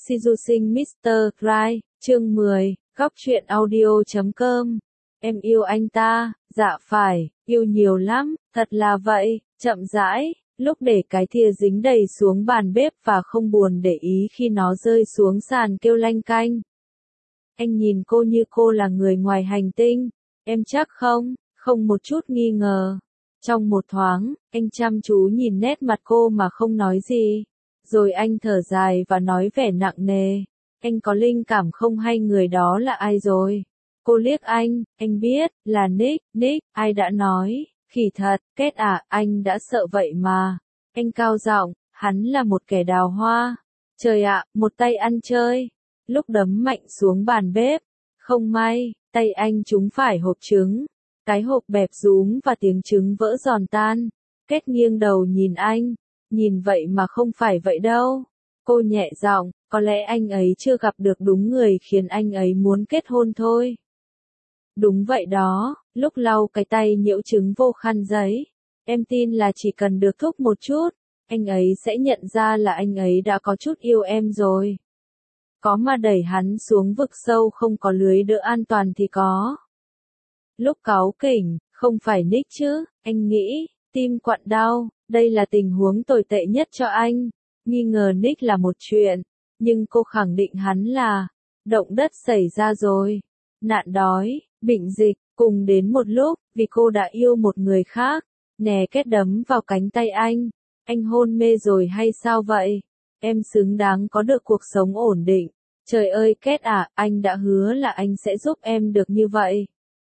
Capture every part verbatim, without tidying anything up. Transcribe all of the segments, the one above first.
Seducing mít tơ Right, chương mười, góc truyện audio chấm com. Em yêu anh ta, dạ phải, yêu nhiều lắm, thật là vậy, chậm rãi, lúc để cái thìa dính đầy xuống bàn bếp và không buồn để ý khi nó rơi xuống sàn kêu lanh canh. Anh nhìn cô như cô là người ngoài hành tinh, em chắc không, không một chút nghi ngờ. Trong một thoáng, anh chăm chú nhìn nét mặt cô mà không nói gì. Rồi anh thở dài và nói vẻ nặng nề. Anh có linh cảm không hay người đó là ai rồi? Cô liếc anh, anh biết, là Nick, Nick, ai đã nói, khỉ thật, Kết à, anh đã sợ vậy mà. Anh cao giọng, hắn là một kẻ đào hoa. Trời ạ, một tay ăn chơi. Lúc đấm mạnh xuống bàn bếp, không may, tay anh trúng phải hộp trứng. Cái hộp bẹp rúm và tiếng trứng vỡ giòn tan. Kết nghiêng đầu nhìn anh. Nhìn vậy mà không phải vậy đâu. Cô nhẹ giọng, có lẽ anh ấy chưa gặp được đúng người khiến anh ấy muốn kết hôn thôi. Đúng vậy đó, lúc lau cái tay nhiễu trứng vô khăn giấy. Em tin là chỉ cần được thúc một chút, anh ấy sẽ nhận ra là anh ấy đã có chút yêu em rồi. Có mà đẩy hắn xuống vực sâu không có lưới đỡ an toàn thì có. Lúc cáu kỉnh, không phải Nick chứ, anh nghĩ, tim quặn đau. Đây là tình huống tồi tệ nhất cho anh. Nghi ngờ Nick là một chuyện, nhưng cô khẳng định hắn là, động đất xảy ra rồi, nạn đói, bệnh dịch, cùng đến một lúc, vì cô đã yêu một người khác. Nè Kết đấm vào cánh tay anh, anh hôn mê rồi hay sao vậy? Em xứng đáng có được cuộc sống ổn định. Trời ơi Kết à, anh đã hứa là anh sẽ giúp em được như vậy.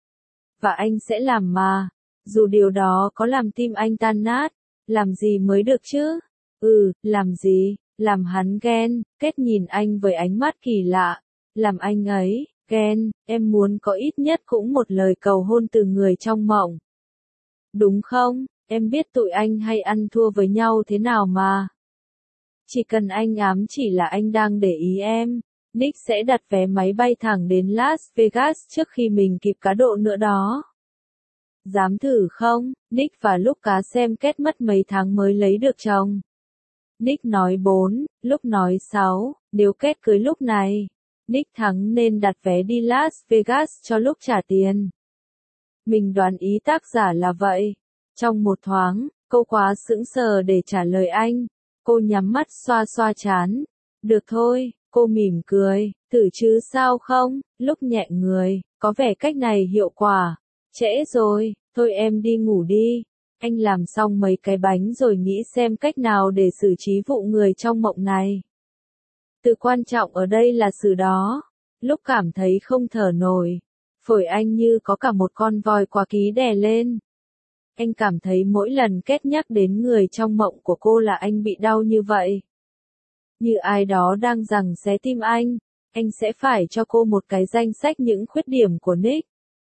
Và anh sẽ làm mà, dù điều đó có làm tim anh tan nát. Làm gì mới được chứ? Ừ, làm gì? Làm hắn ghen. Kết nhìn anh với ánh mắt kỳ lạ. Làm anh ấy ghen, em muốn có ít nhất cũng một lời cầu hôn từ người trong mộng. Đúng không? Em biết tụi anh hay ăn thua với nhau thế nào mà. Chỉ cần anh ám chỉ là anh đang để ý em, Nick sẽ đặt vé máy bay thẳng đến Las Vegas trước khi mình kịp cá độ nữa đó. Dám thử không? Nick và lúc cá xem Kết mất mấy tháng mới lấy được chồng. Nick nói bốn, lúc nói sáu, nếu Kết cưới lúc này, Nick thắng nên đặt vé đi Las Vegas cho lúc trả tiền. Mình đoán ý tác giả là vậy. Trong một thoáng, cô quá sững sờ để trả lời anh. Cô nhắm mắt xoa xoa trán. Được thôi, cô mỉm cười, thử chứ sao không, lúc nhẹ người, có vẻ cách này hiệu quả. Trễ rồi, thôi em đi ngủ đi. Anh làm xong mấy cái bánh rồi nghĩ xem cách nào để xử trí vụ người trong mộng này. Từ quan trọng ở đây là sự đó. Lúc cảm thấy không thở nổi, phổi anh như có cả một con voi quá ký đè lên. Anh cảm thấy mỗi lần Kết nhắc đến người trong mộng của cô là anh bị đau như vậy. Như ai đó đang giằng xé tim anh, anh sẽ phải cho cô một cái danh sách những khuyết điểm của Nick.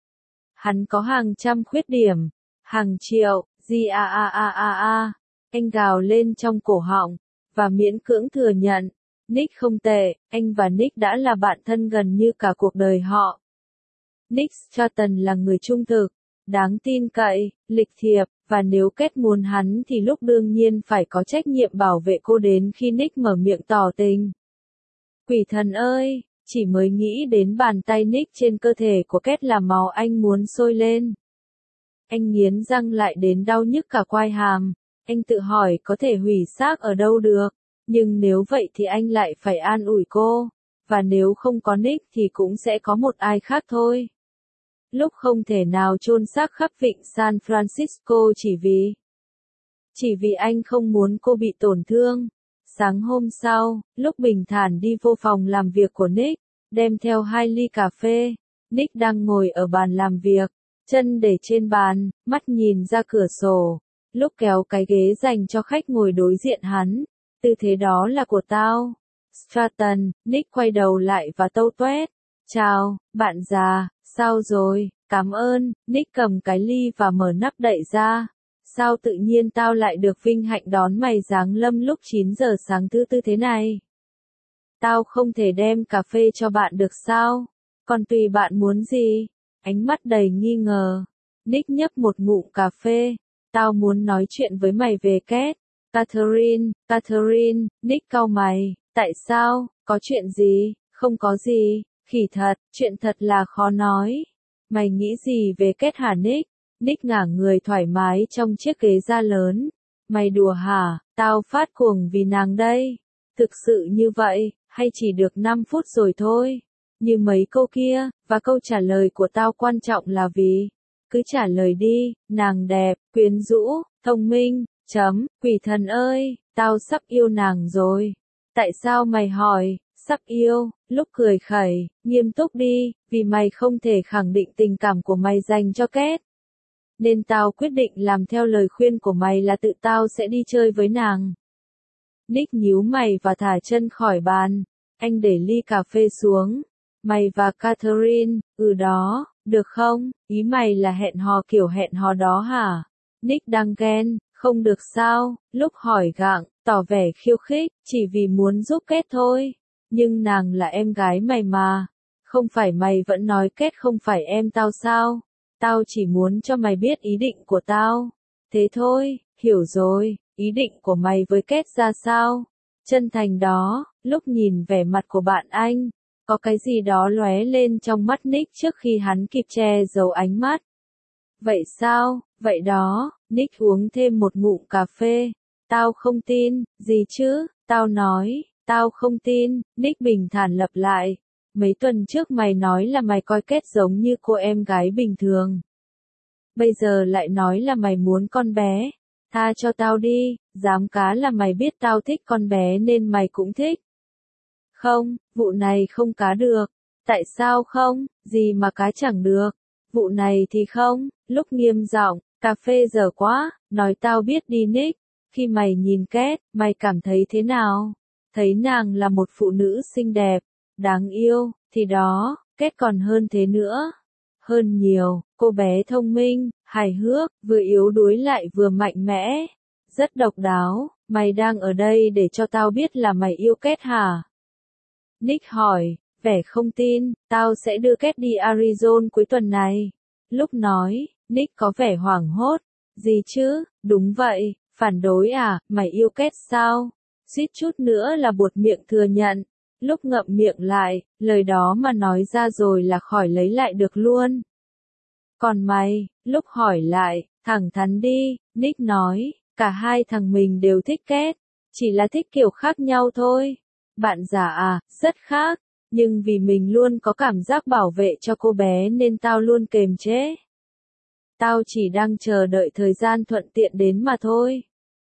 Hắn có hàng trăm khuyết điểm, hàng triệu, gì a a a a a. Anh gào lên trong cổ họng, và miễn cưỡng thừa nhận, Nick không tệ, anh và Nick đã là bạn thân gần như cả cuộc đời họ. Nick Stratton là người trung thực, đáng tin cậy, lịch thiệp, và nếu Kết muốn hắn thì lúc đương nhiên phải có trách nhiệm bảo vệ cô đến khi Nick mở miệng tỏ tình. Quỷ thần ơi! Chỉ mới nghĩ đến bàn tay Nick trên cơ thể của Kết là máu anh muốn sôi lên. Anh nghiến răng lại đến đau nhức cả quai hàm. Anh tự hỏi có thể hủy xác ở đâu được. Nhưng nếu vậy thì anh lại phải an ủi cô. Và nếu không có Nick thì cũng sẽ có một ai khác thôi. Lúc không thể nào chôn xác khắp vịnh San Francisco chỉ vì... Chỉ vì anh không muốn cô bị tổn thương. Sáng hôm sau, lúc bình thản đi vô phòng làm việc của Nick, đem theo hai ly cà phê, Nick đang ngồi ở bàn làm việc, chân để trên bàn, mắt nhìn ra cửa sổ. Lúc kéo cái ghế dành cho khách ngồi đối diện hắn, tư thế đó là của tao. Stratton, Nick quay đầu lại và tâu toét. Chào, bạn già, sao rồi, cảm ơn. Nick cầm cái ly và mở nắp đậy ra. Sao tự nhiên tao lại được vinh hạnh đón mày giáng lâm lúc chín giờ sáng thứ tư thế này? Tao không thể đem cà phê cho bạn được sao? Còn tùy bạn muốn gì? Ánh mắt đầy nghi ngờ. Nick nhấp một ngụm cà phê. Tao muốn nói chuyện với mày về Kết. Catherine, Catherine, Nick cau mày. Tại sao? Có chuyện gì? Không có gì, khỉ thật, chuyện thật là khó nói. Mày nghĩ gì về Kết hả Nick? Nick ngả người thoải mái trong chiếc ghế da lớn. Mày đùa hả? Tao phát cuồng vì nàng đây. Thực sự như vậy, hay chỉ được năm phút rồi thôi? Như mấy câu kia, và câu trả lời của tao quan trọng là vì. Cứ trả lời đi, nàng đẹp, quyến rũ, thông minh, chấm, quỷ thần ơi, tao sắp yêu nàng rồi. Tại sao mày hỏi, sắp yêu, lúc cười khẩy, nghiêm túc đi, vì mày không thể khẳng định tình cảm của mày dành cho Kết. Nên tao quyết định làm theo lời khuyên của mày là tự tao sẽ đi chơi với nàng. Nick nhíu mày và thả chân khỏi bàn. Anh để ly cà phê xuống. Mày và Catherine, ừ đó, được không? Ý mày là hẹn hò kiểu hẹn hò đó hả? Nick đang ghen, không được sao? Lúc hỏi gặng, tỏ vẻ khiêu khích, chỉ vì muốn giúp Kết thôi. Nhưng nàng là em gái mày mà. Không phải mày vẫn nói Kết không phải em tao sao? Tao chỉ muốn cho mày biết ý định của tao. Thế thôi, hiểu rồi, ý định của mày với Kết ra sao? Chân thành đó, lúc nhìn vẻ mặt của bạn anh, có cái gì đó lóe lên trong mắt Nick trước khi hắn kịp che giấu ánh mắt. Vậy sao, vậy đó, Nick uống thêm một ngụm cà phê. Tao không tin, gì chứ, tao nói, tao không tin, Nick bình thản lặp lại. Mấy tuần trước mày nói là mày coi Kết giống như cô em gái bình thường. Bây giờ lại nói là mày muốn con bé. Tha cho tao đi, dám cá là mày biết tao thích con bé nên mày cũng thích. Không, vụ này không cá được. Tại sao không, gì mà cá chẳng được. Vụ này thì không, lúc nghiêm giọng, cà phê dở quá, nói tao biết đi Nick. Khi mày nhìn Kết, mày cảm thấy thế nào? Thấy nàng là một phụ nữ xinh đẹp, đáng yêu, thì đó, Kết còn hơn thế nữa. Hơn nhiều, cô bé thông minh, hài hước, vừa yếu đuối lại vừa mạnh mẽ. Rất độc đáo, mày đang ở đây để cho tao biết là mày yêu Kết hả? Nick hỏi, vẻ không tin, tao sẽ đưa Kết đi Arizona cuối tuần này. Lúc nói, Nick có vẻ hoảng hốt. Gì chứ, đúng vậy, phản đối à, mày yêu Kết sao? Suýt chút nữa là buột miệng thừa nhận. Lúc ngậm miệng lại, lời đó mà nói ra rồi là khỏi lấy lại được luôn. Còn mày, lúc hỏi lại, thẳng thắn đi, Nick nói, cả hai thằng mình đều thích Kết, chỉ là thích kiểu khác nhau thôi. Bạn già à, rất khác, nhưng vì mình luôn có cảm giác bảo vệ cho cô bé nên tao luôn kềm chế. Tao chỉ đang chờ đợi thời gian thuận tiện đến mà thôi.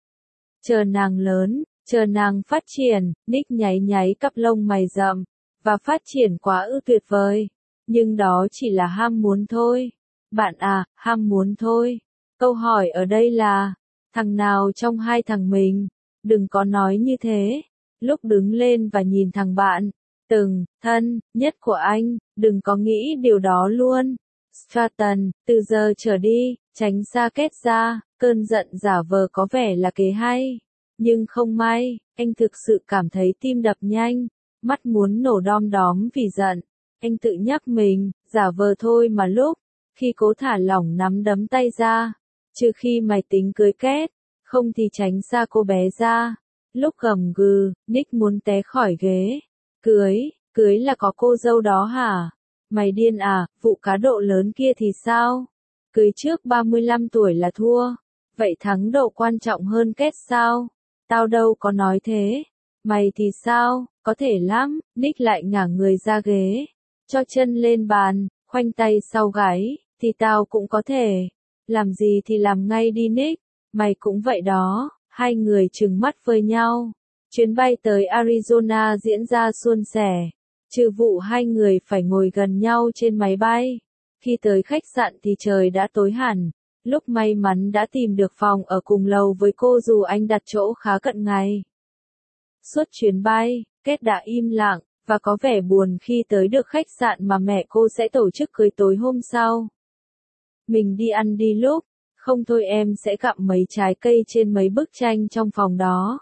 Chờ nàng lớn, chờ nàng phát triển, Nick nháy nháy cặp lông mày rậm, và phát triển quá ư tuyệt vời. Nhưng đó chỉ là ham muốn thôi. Bạn à, ham muốn thôi. Câu hỏi ở đây là, thằng nào trong hai thằng mình? Đừng có nói như thế. Lúc đứng lên và nhìn thằng bạn, từng, thân, nhất của anh, đừng có nghĩ điều đó luôn. Stratton, từ giờ trở đi, tránh xa Kết ra, cơn giận giả vờ có vẻ là kế hay. Nhưng không may, anh thực sự cảm thấy tim đập nhanh, mắt muốn nổ đom đóm vì giận. Anh tự nhắc mình, giả vờ thôi mà lúc, khi cố thả lỏng nắm đấm tay ra, trừ khi mày tính cưới Kết, không thì tránh xa cô bé ra. Lúc gầm gừ, Nick muốn té khỏi ghế. Cưới, cưới là có cô dâu đó hả? Mày điên à, vụ cá độ lớn kia thì sao? Cưới trước ba mươi lăm tuổi là thua. Vậy thắng độ quan trọng hơn Kết sao? Tao đâu có nói thế. Mày thì sao? Có thể lắm. Nick lại ngả người ra ghế, cho chân lên bàn, khoanh tay sau gáy, thì tao cũng có thể. Làm gì thì làm ngay đi Nick. Mày cũng vậy đó. Hai người trừng mắt với nhau. Chuyến bay tới Arizona diễn ra suôn sẻ. Trừ vụ hai người phải ngồi gần nhau trên máy bay. Khi tới khách sạn thì trời đã tối hẳn. Lúc may mắn đã tìm được phòng ở cùng lầu với cô dù anh đặt chỗ khá cận ngày. Suốt chuyến bay, Kết đã im lặng, và có vẻ buồn khi tới được khách sạn mà mẹ cô sẽ tổ chức cưới tối hôm sau. Mình đi ăn đi lúc, không thôi em sẽ gặm mấy trái cây trên mấy bức tranh trong phòng đó.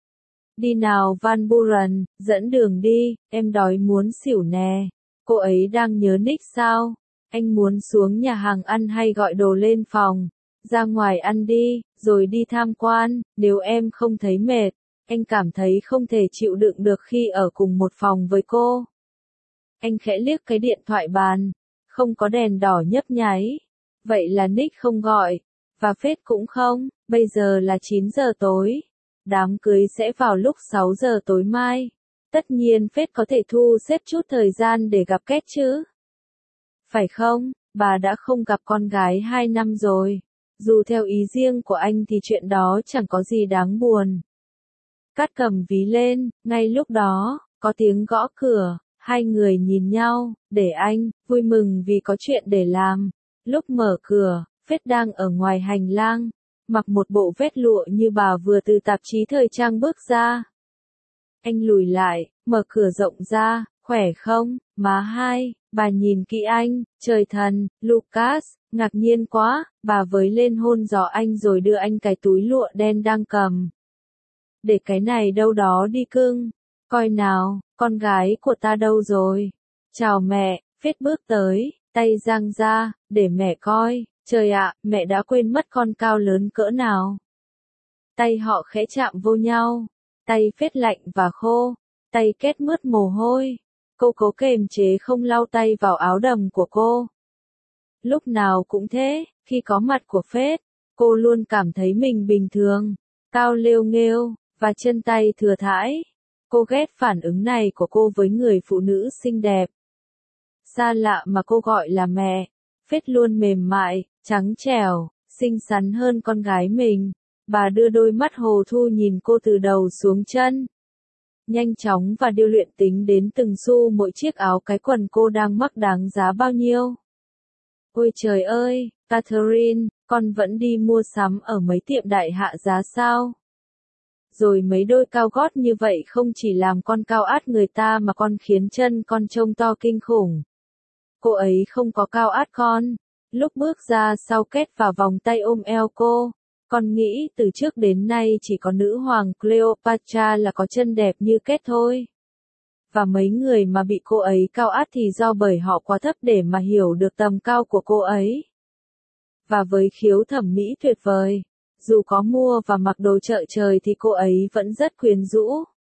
Đi nào Van Buren, dẫn đường đi, em đói muốn xỉu nè. Cô ấy đang nhớ Nick sao? Anh muốn xuống nhà hàng ăn hay gọi đồ lên phòng? Ra ngoài ăn đi, rồi đi tham quan, nếu em không thấy mệt. Anh cảm thấy không thể chịu đựng được khi ở cùng một phòng với cô. Anh khẽ liếc cái điện thoại bàn, không có đèn đỏ nhấp nháy. Vậy là Nick không gọi, và Phết cũng không, bây giờ là chín giờ tối. Đám cưới sẽ vào lúc sáu giờ tối mai. Tất nhiên Phết có thể thu xếp chút thời gian để gặp Kết chứ. Phải không, bà đã không gặp con gái hai năm rồi. Dù theo ý riêng của anh thì chuyện đó chẳng có gì đáng buồn. Cát cầm ví lên, ngay lúc đó, có tiếng gõ cửa, hai người nhìn nhau, để anh, vui mừng vì có chuyện để làm. Lúc mở cửa, Phết đang ở ngoài hành lang, mặc một bộ vest lụa như bà vừa từ tạp chí thời trang bước ra. Anh lùi lại, mở cửa rộng ra, khỏe không, má hai, bà nhìn kỹ anh, trời thần, Lucas, ngạc nhiên quá, bà với lên hôn gió anh rồi đưa anh cái túi lụa đen đang cầm. Để cái này đâu đó đi cưng, coi nào, con gái của ta đâu rồi? Chào mẹ, Phết bước tới, tay giang ra, để mẹ coi, trời ạ, mẹ đã quên mất con cao lớn cỡ nào. Tay họ khẽ chạm vô nhau, tay Phết lạnh và khô, tay Kết mướt mồ hôi. Cô cố kềm chế không lau tay vào áo đầm của cô. Lúc nào cũng thế, khi có mặt của Phết, cô luôn cảm thấy mình bình thường, cao lêu nghêu, và chân tay thừa thãi. Cô ghét phản ứng này của cô với người phụ nữ xinh đẹp. Xa lạ mà cô gọi là mẹ, Phết luôn mềm mại, trắng trẻo, xinh xắn hơn con gái mình. Bà đưa đôi mắt hồ thu nhìn cô từ đầu xuống chân. Nhanh chóng và điêu luyện tính đến từng xu mỗi chiếc áo cái quần cô đang mắc đáng giá bao nhiêu. Ôi trời ơi, Catherine, con vẫn đi mua sắm ở mấy tiệm đại hạ giá sao? Rồi mấy đôi cao gót như vậy không chỉ làm con cao át người ta mà còn khiến chân con trông to kinh khủng. Cô ấy không có cao át con. Lúc bước ra sau Kết vào vòng tay ôm eo cô. Con nghĩ từ trước đến nay chỉ có nữ hoàng Cleopatra là có chân đẹp như Kết thôi. Và mấy người mà bị cô ấy cao át thì do bởi họ quá thấp để mà hiểu được tầm cao của cô ấy. Và với khiếu thẩm mỹ tuyệt vời, dù có mua và mặc đồ chợ trời thì cô ấy vẫn rất quyến rũ.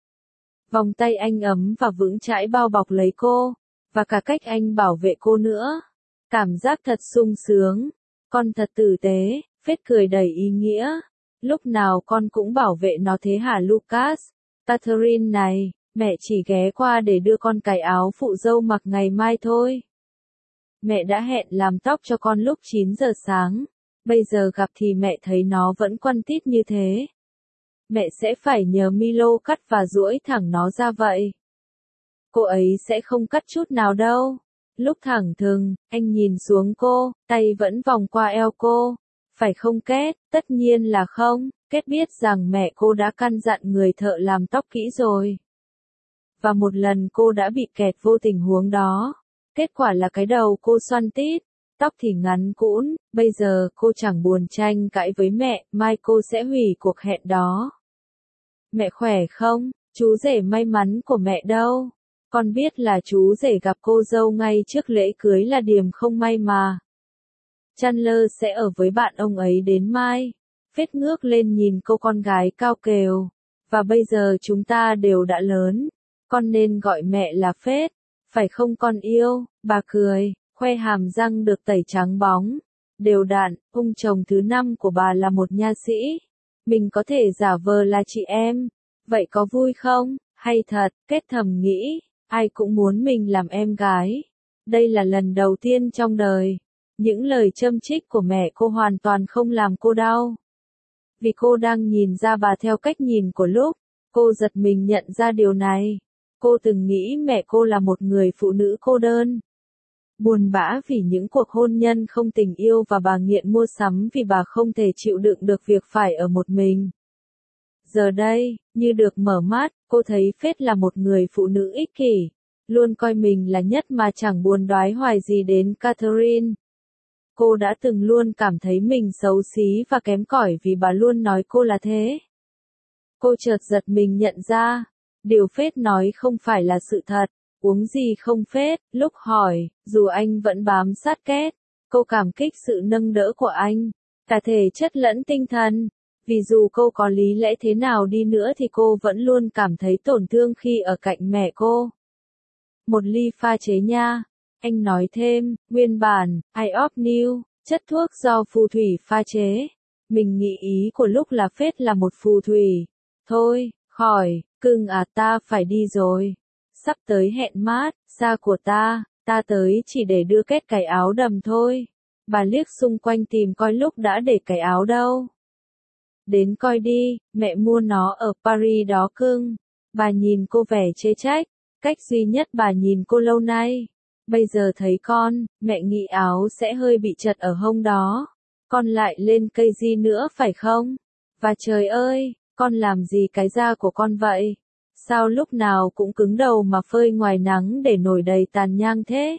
Vòng tay anh ấm và vững chãi bao bọc lấy cô, và cả cách anh bảo vệ cô nữa. Cảm giác thật sung sướng. Con thật tử tế. Phết cười đầy ý nghĩa. Lúc nào con cũng bảo vệ nó thế hả Lucas? Catherine này, mẹ chỉ ghé qua để đưa con cái áo phụ dâu mặc ngày mai thôi. Mẹ đã hẹn làm tóc cho con lúc chín giờ sáng. Bây giờ gặp thì mẹ thấy nó vẫn quăn tít như thế. Mẹ sẽ phải nhờ Milo cắt và duỗi thẳng nó ra vậy. Cô ấy sẽ không cắt chút nào đâu. Lúc thẳng thừng, anh nhìn xuống cô, tay vẫn vòng qua eo cô. Phải không Kết? Tất nhiên là không. Kết biết rằng mẹ cô đã căn dặn người thợ làm tóc kỹ rồi. Và một lần cô đã bị kẹt vô tình huống đó. Kết quả là cái đầu cô xoăn tít, tóc thì ngắn cũn. Bây giờ cô chẳng buồn tranh cãi với mẹ, mai cô sẽ hủy cuộc hẹn đó. Mẹ khỏe không? Chú rể may mắn của mẹ đâu? Con biết là chú rể gặp cô dâu ngay trước lễ cưới là điểm không may mà. Chandler sẽ ở với bạn ông ấy đến mai. Phết ngước lên nhìn cô con gái cao kèo. Và bây giờ chúng ta đều đã lớn. Con nên gọi mẹ là Phết. Phải không con yêu? Bà cười, khoe hàm răng được tẩy trắng bóng. Đều đặn, ông chồng thứ năm của bà là một nha sĩ. Mình có thể giả vờ là chị em. Vậy có vui không? Hay thật, Kết thầm nghĩ. Ai cũng muốn mình làm em gái. Đây là lần đầu tiên trong đời. Những lời châm chích của mẹ cô hoàn toàn không làm cô đau. Vì cô đang nhìn ra bà theo cách nhìn của lúc. Cô giật mình nhận ra điều này. Cô từng nghĩ mẹ cô là một người phụ nữ cô đơn. Buồn bã vì những cuộc hôn nhân không tình yêu và bà nghiện mua sắm vì bà không thể chịu đựng được việc phải ở một mình. Giờ đây, như được mở mắt, cô thấy Phết là một người phụ nữ ích kỷ. Luôn coi mình là nhất mà chẳng buồn đoái hoài gì đến Catherine. Cô đã từng luôn cảm thấy mình xấu xí và kém cỏi vì bà luôn nói cô là thế. Cô chợt giật mình nhận ra, điều Phết nói không phải là sự thật. Uống gì không Phết? Lúc hỏi, dù anh vẫn bám sát Kết, cô cảm kích sự nâng đỡ của anh, cả thể chất lẫn tinh thần. Vì dù cô có lý lẽ thế nào đi nữa thì cô vẫn luôn cảm thấy tổn thương khi ở cạnh mẹ cô. Một ly pha chế nha. Anh nói thêm, nguyên bản, iopnew, chất thuốc do phù thủy pha chế. Mình nghĩ ý của lúc là phết là một phù thủy. Thôi, khỏi, cưng à ta phải đi rồi. Sắp tới hẹn mát, xa của ta, ta tới chỉ để đưa kết cái áo đầm thôi. Bà liếc xung quanh tìm coi lúc đã để cái áo đâu. Đến coi đi, mẹ mua nó ở Paris đó cưng. Bà nhìn cô vẻ chê trách, cách duy nhất bà nhìn cô lâu nay. Bây giờ thấy con, mẹ nghĩ áo sẽ hơi bị chật ở hông đó. Con lại lên cây gì nữa phải không? Và trời ơi, con làm gì cái da của con vậy? Sao lúc nào cũng cứng đầu mà phơi ngoài nắng để nổi đầy tàn nhang thế?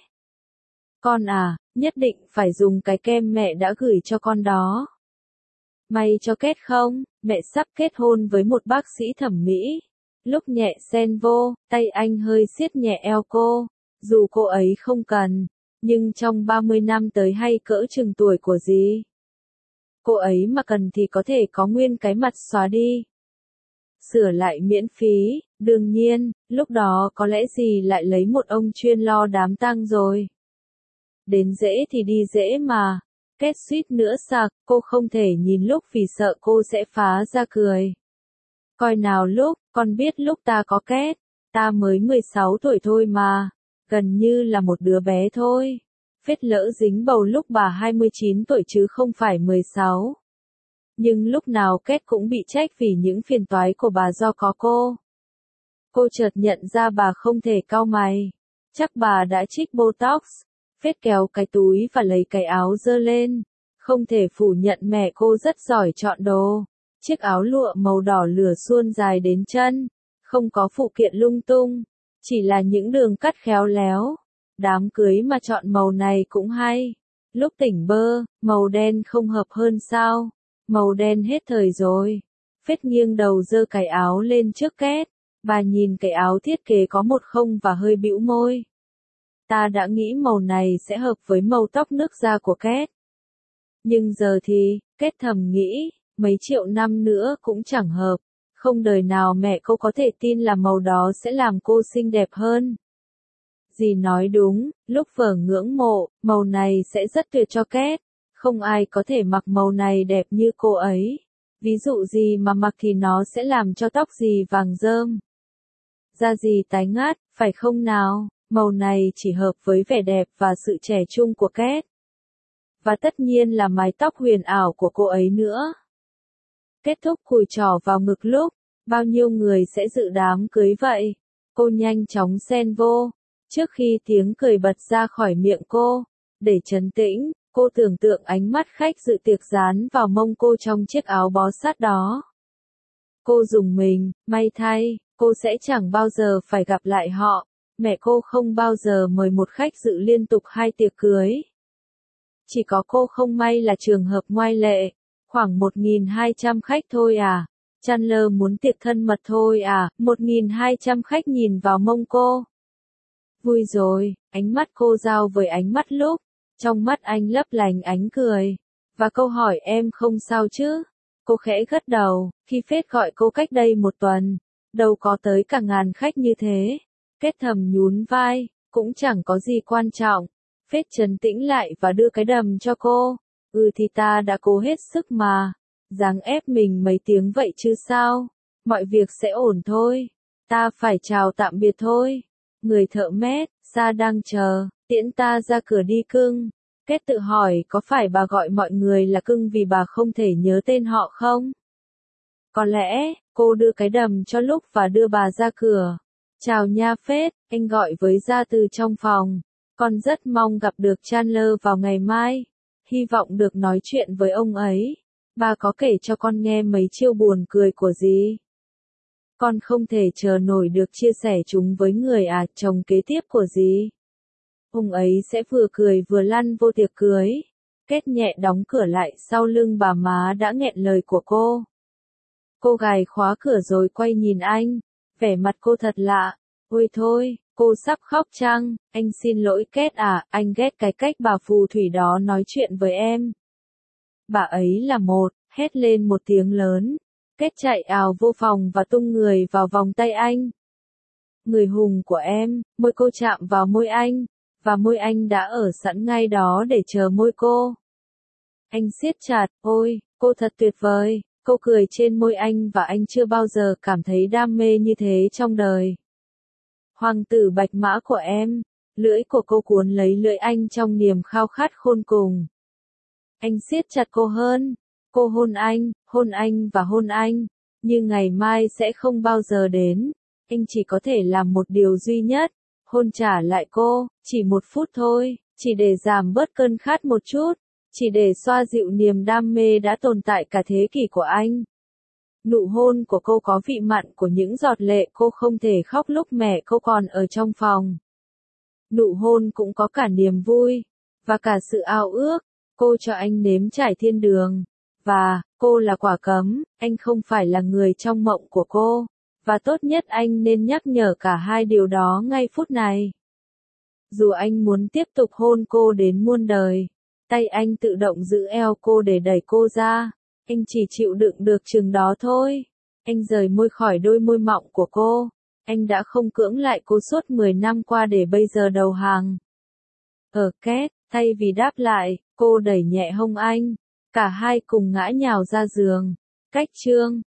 Con à, nhất định phải dùng cái kem mẹ đã gửi cho con đó. May cho kết không, mẹ sắp kết hôn với một bác sĩ thẩm mỹ. Lúc nhẹ sen vô, tay anh hơi siết nhẹ eo cô. Dù cô ấy không cần, nhưng trong ba mươi năm tới hay cỡ chừng tuổi của dì. Cô ấy mà cần thì có thể có nguyên cái mặt xóa đi. Sửa lại miễn phí, đương nhiên, lúc đó có lẽ dì lại lấy một ông chuyên lo đám tang rồi. Đến dễ thì đi dễ mà. Kết suýt nữa sặc, cô không thể nhìn lúc vì sợ cô sẽ phá ra cười. Coi nào lúc, con biết lúc ta có kết, ta mới mười sáu tuổi thôi mà, gần như là một đứa bé thôi. Phết lỡ dính bầu lúc bà hai mươi chín tuổi chứ không phải mười sáu. Nhưng lúc nào Kết cũng bị trách vì những phiền toái của bà do có cô. Cô chợt nhận ra bà không thể cau mày. Chắc bà đã trích Botox. Phết kéo cái túi và lấy cái áo dơ lên. Không thể phủ nhận mẹ cô rất giỏi chọn đồ. Chiếc áo lụa màu đỏ lửa suôn dài đến chân. Không có phụ kiện lung tung. Chỉ là những đường cắt khéo léo. Đám cưới mà chọn màu này cũng hay. Lúc tỉnh bơ, màu đen không hợp hơn sao? Màu đen hết thời rồi. Phết nghiêng đầu giơ cái áo lên trước Kết. Bà nhìn cái áo thiết kế có một không và hơi bĩu môi. Ta đã nghĩ màu này sẽ hợp với màu tóc nước da của Kết. Nhưng giờ thì, Kết thầm nghĩ, mấy triệu năm nữa cũng chẳng hợp. Không đời nào mẹ cô có thể tin là màu đó sẽ làm cô xinh đẹp hơn. Dì nói đúng, lúc vợ ngưỡng mộ, màu này sẽ rất tuyệt cho Kết. Không ai có thể mặc màu này đẹp như cô ấy. Ví dụ gì mà mặc thì nó sẽ làm cho tóc dì vàng rơm. Da dì tái ngát, phải không nào? Màu này chỉ hợp với vẻ đẹp và sự trẻ trung của Kết. Và tất nhiên là mái tóc huyền ảo của cô ấy nữa. Kết thúc cùi trỏ vào ngực lúc, bao nhiêu người sẽ dự đám cưới vậy? Cô nhanh chóng xen vô. Trước khi tiếng cười bật ra khỏi miệng cô, để trấn tĩnh, cô tưởng tượng ánh mắt khách dự tiệc dán vào mông cô trong chiếc áo bó sát đó. Cô rùng mình, may thay, cô sẽ chẳng bao giờ phải gặp lại họ. Mẹ cô không bao giờ mời một khách dự liên tục hai tiệc cưới. Chỉ có cô không may là trường hợp ngoại lệ. Khoảng một nghìn hai trăm khách thôi à. Chandler muốn tiệc thân mật thôi à. một nghìn hai trăm khách nhìn vào mông cô. Vui rồi, ánh mắt cô giao với ánh mắt lúc. Trong mắt anh lấp lánh ánh cười. Và câu hỏi em không sao chứ? Cô khẽ gật đầu, khi Phết gọi cô cách đây một tuần. Đâu có tới cả ngàn khách như thế. Kết thầm nhún vai, cũng chẳng có gì quan trọng. Phết trấn tĩnh lại và đưa cái đầm cho cô. Ừ thì ta đã cố hết sức mà. Giáng ép mình mấy tiếng vậy chứ sao? Mọi việc sẽ ổn thôi. Ta phải chào tạm biệt thôi. Người thợ mét, Sa đang chờ, tiễn ta ra cửa đi cưng. Kết tự hỏi có phải bà gọi mọi người là cưng vì bà không thể nhớ tên họ không? Có lẽ, cô đưa cái đầm cho lúc và đưa bà ra cửa. Chào nha Phết, anh gọi với Gia từ trong phòng. Con rất mong gặp được Chandler vào ngày mai. Hy vọng được nói chuyện với ông ấy. Bà có kể cho con nghe mấy chiêu buồn cười của dì. Con không thể chờ nổi được chia sẻ chúng với người à chồng kế tiếp của dì. Ông ấy sẽ vừa cười vừa lăn vô tiệc cưới. Kết nhẹ đóng cửa lại sau lưng bà má đã nghẹn lời của cô. Cô gài khóa cửa rồi quay nhìn anh. Vẻ mặt cô thật lạ. Ôi thôi, cô sắp khóc chăng? Anh xin lỗi Kết à, anh ghét cái cách bà phù thủy đó nói chuyện với em. Bà ấy là một hét lên một tiếng lớn. Kết chạy ào vô phòng và tung người vào vòng tay anh. Người hùng của em, môi cô chạm vào môi anh, và môi anh đã ở sẵn ngay đó để chờ môi cô. Anh siết chặt, ôi, cô thật tuyệt vời, cô cười trên môi anh và anh chưa bao giờ cảm thấy đam mê như thế trong đời. Hoàng tử bạch mã của em, lưỡi của cô cuốn lấy lưỡi anh trong niềm khao khát khôn cùng. Anh siết chặt cô hơn, cô hôn anh, hôn anh và hôn anh, như ngày mai sẽ không bao giờ đến. Anh chỉ có thể làm một điều duy nhất, hôn trả lại cô, chỉ một phút thôi, chỉ để giảm bớt cơn khát một chút, chỉ để xoa dịu niềm đam mê đã tồn tại cả thế kỷ của anh. Nụ hôn của cô có vị mặn của những giọt lệ cô không thể khóc lúc mẹ cô còn ở trong phòng. Nụ hôn cũng có cả niềm vui, và cả sự ao ước, cô cho anh nếm trải thiên đường. Và, cô là quả cấm, anh không phải là người trong mộng của cô. Và tốt nhất anh nên nhắc nhở cả hai điều đó ngay phút này. Dù anh muốn tiếp tục hôn cô đến muôn đời, tay anh tự động giữ eo cô để đẩy cô ra. Anh chỉ chịu đựng được chừng đó thôi. Anh rời môi khỏi đôi môi mọng của cô. Anh đã không cưỡng lại cô suốt mười năm qua để bây giờ đầu hàng. Ở két, thay vì đáp lại, cô đẩy nhẹ hông anh. Cả hai cùng ngã nhào ra giường. Cách chương